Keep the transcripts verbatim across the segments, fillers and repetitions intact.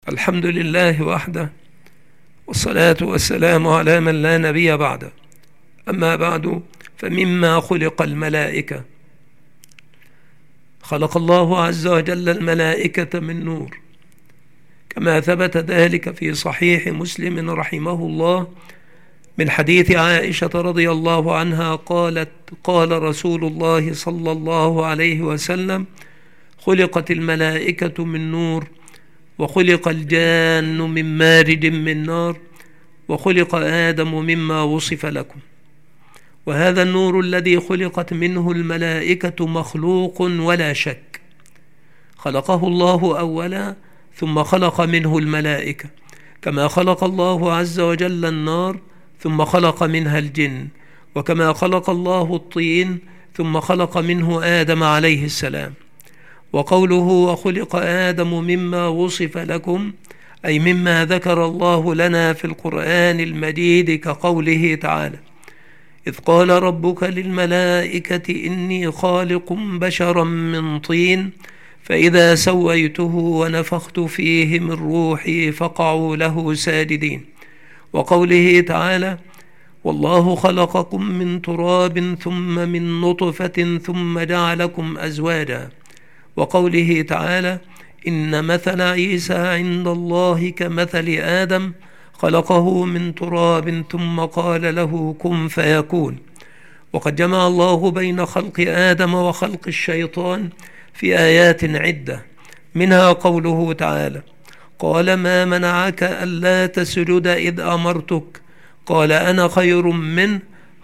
الحمد لله وحده، والصلاة والسلام على من لا نبي بعده. أما بعد، فمما خلق الملائكة. خلق الله عز وجل الملائكة من نور، كما ثبت ذلك في صحيح مسلم رحمه الله من حديث عائشة رضي الله عنها قالت: قال رسول الله صلى الله عليه وسلم: خلقت الملائكة من نور، وخلق الجان من مارد من نار، وخلق آدم مما وصف لكم. وهذا النور الذي خلقت منه الملائكة مخلوق ولا شك، خلقه الله أولا ثم خلق منه الملائكة، كما خلق الله عز وجل النار ثم خلق منها الجن، وكما خلق الله الطين ثم خلق منه آدم عليه السلام. وقوله وخلق آدم مما وصف لكم، أي مما ذكر الله لنا في القرآن المجيد، كقوله تعالى: إذ قال ربك للملائكة إني خالق بشرا من طين فإذا سويته ونفخت فيه من روحي فقعوا له ساجدين. وقوله تعالى: والله خلقكم من تراب ثم من نطفة ثم جعلكم أزواجا. وقوله تعالى: إن مثل عيسى عند الله كمثل آدم خلقه من تراب ثم قال له كن فيكون. وقد جمع الله بين خلق آدم وخلق الشيطان في آيات عدة، منها قوله تعالى: قال ما منعك ألا تسجد إذ أمرتك قال أنا خير منه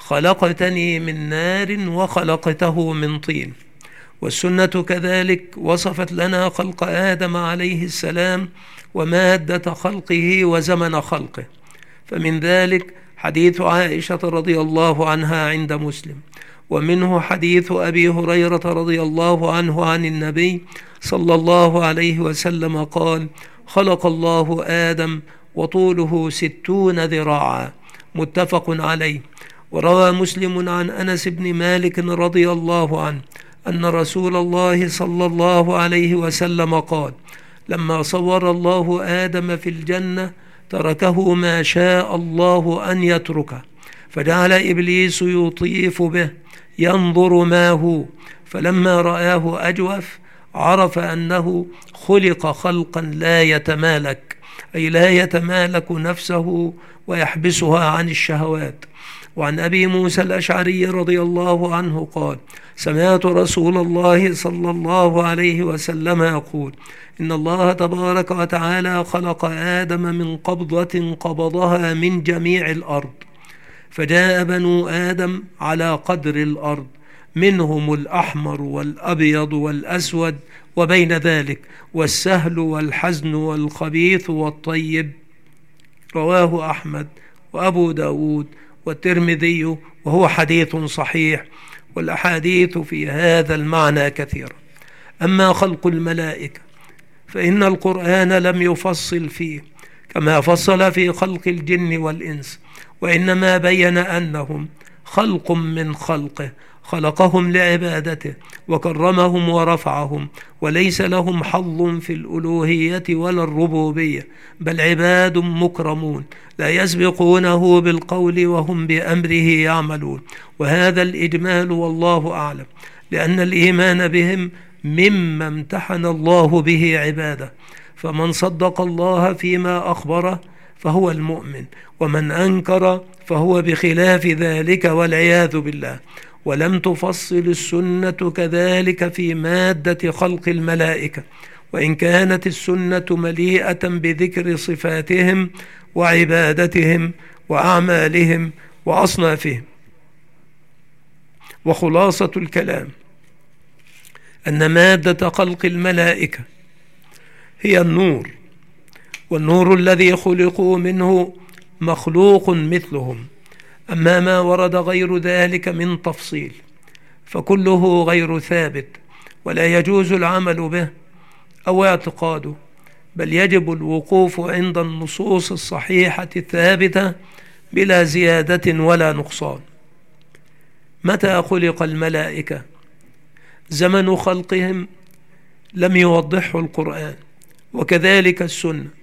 خلقتني من نار وخلقته من طين. والسنة كذلك وصفت لنا خلق آدم عليه السلام ومادة خلقه وزمن خلقه، فمن ذلك حديث عائشة رضي الله عنها عند مسلم، ومنه حديث أبي هريرة رضي الله عنه عن النبي صلى الله عليه وسلم قال: خلق الله آدم وطوله ستون ذراعا، متفق عليه. وروى مسلم عن أنس بن مالك رضي الله عنه أن رسول الله صلى الله عليه وسلم قال: لما صور الله آدم في الجنة تركه ما شاء الله أن يتركه، فجعل إبليس يطيف به ينظر ما هو، فلما رآه أجوف عرف أنه خلق خلقا لا يتمالك، أي لا يتمالك نفسه ويحبسها عن الشهوات. وعن أبي موسى الأشعري رضي الله عنه قال: سمعت رسول الله صلى الله عليه وسلم يقول: إن الله تبارك وتعالى خلق آدم من قبضة قبضها من جميع الأرض، فجاء بنو آدم على قدر الأرض، منهم الأحمر والأبيض والأسود وبين ذلك، والسهل والحزن والخبيث والطيب. رواه أحمد وأبو داود والترمذي، وهو حديث صحيح، والأحاديث في هذا المعنى كثيرة. أما خلق الملائكة فإن القرآن لم يفصل فيه كما فصل في خلق الجن والإنس، وإنما بين أنهم خلق من خلقه، خلقهم لعبادته وكرمهم ورفعهم، وليس لهم حظ في الألوهية ولا الربوبية، بل عباد مكرمون لا يسبقونه بالقول وهم بأمره يعملون. وهذا الإجمال والله أعلم، لأن الإيمان بهم مما امتحن الله به عباده، فمن صدق الله فيما أخبره فهو المؤمن، ومن أنكر فهو بخلاف ذلك والعياذ بالله. ولم تفصل السنة كذلك في مادة خلق الملائكة، وإن كانت السنة مليئة بذكر صفاتهم وعبادتهم وأعمالهم وأصنافهم. وخلاصة الكلام أن مادة خلق الملائكة هي النور، والنور الذي خلقوا منه مخلوق مثلهم. أما ما ورد غير ذلك من تفصيل فكله غير ثابت، ولا يجوز العمل به أو اعتقاده، بل يجب الوقوف عند النصوص الصحيحة الثابتة بلا زيادة ولا نقصان. متى خلق الملائكة؟ زمن خلقهم لم يوضحه القرآن، وكذلك السنة،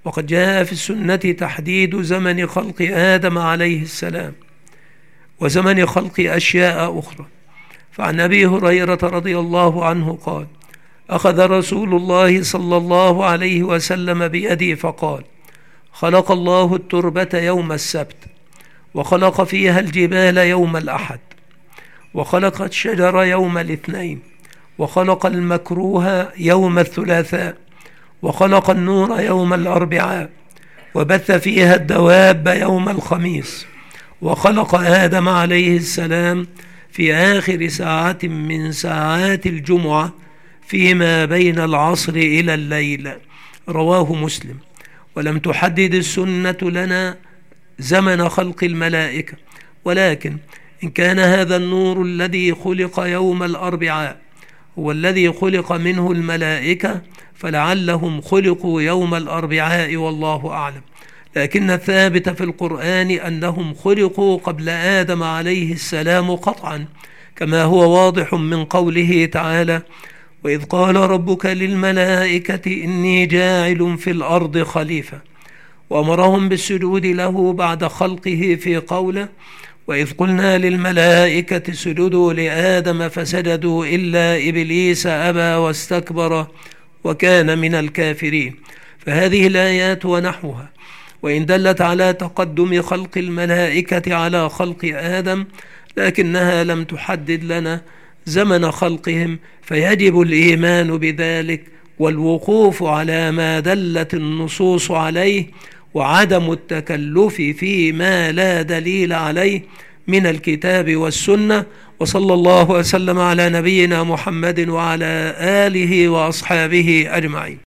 وقد جاء في السنة تحديد زمن خلق آدم عليه السلام وزمن خلق أشياء أخرى. فعن أبي هريرة رضي الله عنه قال: أخذ رسول الله صلى الله عليه وسلم بيدي فقال: خلق الله التربة يوم السبت، وخلق فيها الجبال يوم الأحد، وخلق الشجر يوم الاثنين، وخلق المكروه يوم الثلاثاء، وخلق النور يوم الأربعاء، وبث فيها الدواب يوم الخميس، وخلق آدم عليه السلام في آخر ساعة من ساعات الجمعة فيما بين العصر إلى الليل. رواه مسلم. ولم تحدد السنة لنا زمن خلق الملائكة، ولكن إن كان هذا النور الذي خلق يوم الأربعاء هو الذي خلق منه الملائكة فلعلهم خلقوا يوم الأربعاء، والله أعلم. لكن الثابت في القرآن أنهم خلقوا قبل آدم عليه السلام قطعا، كما هو واضح من قوله تعالى: وإذ قال ربك للملائكة إني جاعل في الأرض خليفة، وأمرهم بالسجود له بعد خلقه في قوله: وإذ قلنا للملائكة اسجدوا لآدم فسجدوا إلا إبليس أبى واستكبر وكان من الكافرين. فهذه الآيات ونحوها وإن دلت على تقدم خلق الملائكة على خلق آدم، لكنها لم تحدد لنا زمن خلقهم، فيجب الإيمان بذلك والوقوف على ما دلت النصوص عليه، وعدم التكلف فيما لا دليل عليه من الكتاب والسنة. وصلى الله وسلم على نبينا محمد وعلى آله وأصحابه أجمعين.